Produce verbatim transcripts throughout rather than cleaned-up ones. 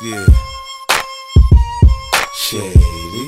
Yeah. Shady.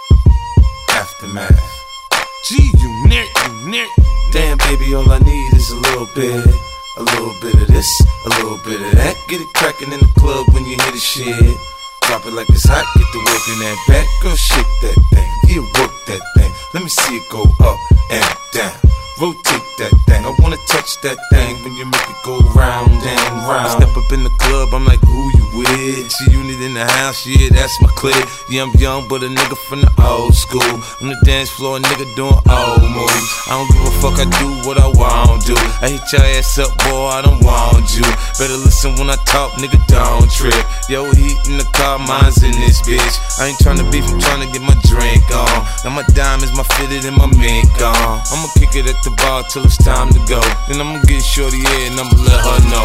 Aftermath. G unit, unit. Damn, baby, all I need is a little bit. A little bit of this, a little bit of that. Get it crackin' in the club when you hear the shit. Drop it like it's hot, get the work in that back. Girl, shake that thing, yeah, work that thing. Let me see it go up and down. Rotate that thing, I wanna touch that thing when you make it go round and round. I step up in the club, I'm like, who you with? G-Unit in the house, yeah, that's my clique. Yeah, I'm young, but a nigga from the old school. On the dance floor, a nigga doing old moves. I don't give a fuck, I do what I want to. I hit your ass up, boy, I don't want you. Better listen when I talk, nigga, don't trip. Yo, heat in the car, mine's in this bitch. I ain't tryna beef, I'm tryna get my drink on. Now my diamonds, my fitted, and my mink on. I'ma kick it at the bar till it's time to go. Then I'ma get shorty here and I'ma let her know.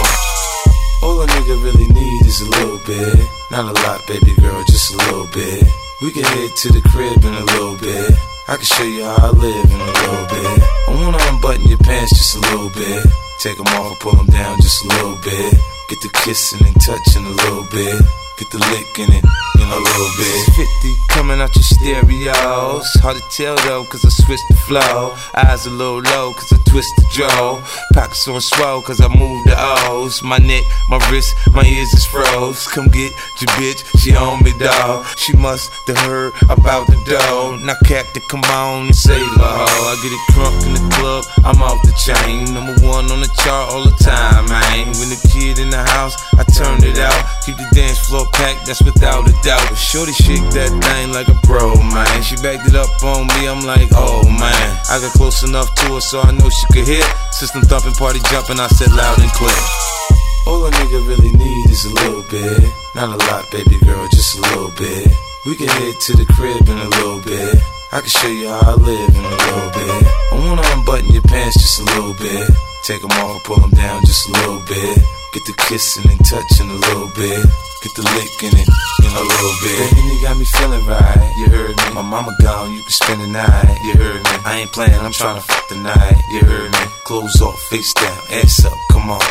All a nigga really need is a little bit. Not a lot, baby girl, just a little bit. We can head to the crib in a little bit. I can show you how I live in a little bit. I wanna unbutton your pants just a little bit. Take them off, pull them down just a little bit. Get the kissing and touching a little bit. Get the licking it in a little bit. fifty coming out your stereos. Hard to tell though, cause I switched the flow. Eyes a little low, cause I twist the jaw. Pockets on swole, cause I move the O's. My neck, my wrist, my ears is froze. Come get your bitch, she on me, dawg. She must have heard about the dough. Now Captain, come on and save her hoe. I get it crunk in the club, I'm off the chain. Number one on the chart all the time, man. When the kid in the house, I turned it out. Keep the dance floor packed, that's without a doubt. But shorty shake that thing like a pro, man. She backed it up on me, I'm like, oh man. I got close enough to her so I know she could hear. System thumping, party jumping, I said loud and clear. All a nigga really need is a little bit. Not a lot, baby girl, just a little bit. We can head to the crib in a little bit. I can show you how I live in a little bit. I wanna unbutton your pants just a little bit. Take them off, pull them down just a little bit. Get the kissing and touching a little bit. Get the licking it in a little bit. Baby, you got me feeling right, you heard me. My mama gone, you can spend the night, you heard me. I ain't playing, I'm trying to fuck the night, you heard me. Clothes off, face down, ass up, come on.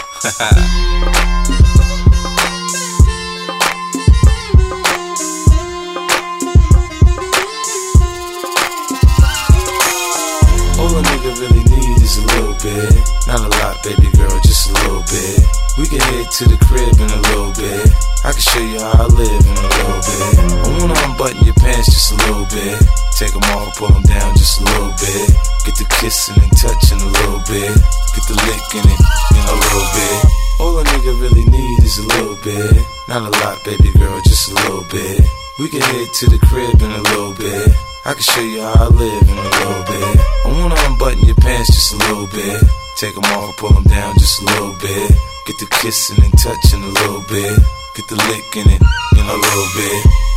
All a nigga really need is a little bit. Not a lot, baby girl, just a little bit. We can head to the crib in a little bit. I can show you how I live in a little bit. I wanna unbutton your pants just a little bit. Take them off, pull them down just a little bit. Get the kissing and touching a little bit. Get the licking it in a little bit. All a nigga really need is a little bit. Not a lot, baby girl, just a little bit. We can head to the crib in a little bit. I can show you how I live in a little bit. I wanna unbutton your pants just a little bit. Take them off, pull them down just a little bit. Get the kissing and touching a little bit. Get the licking it in a little bit.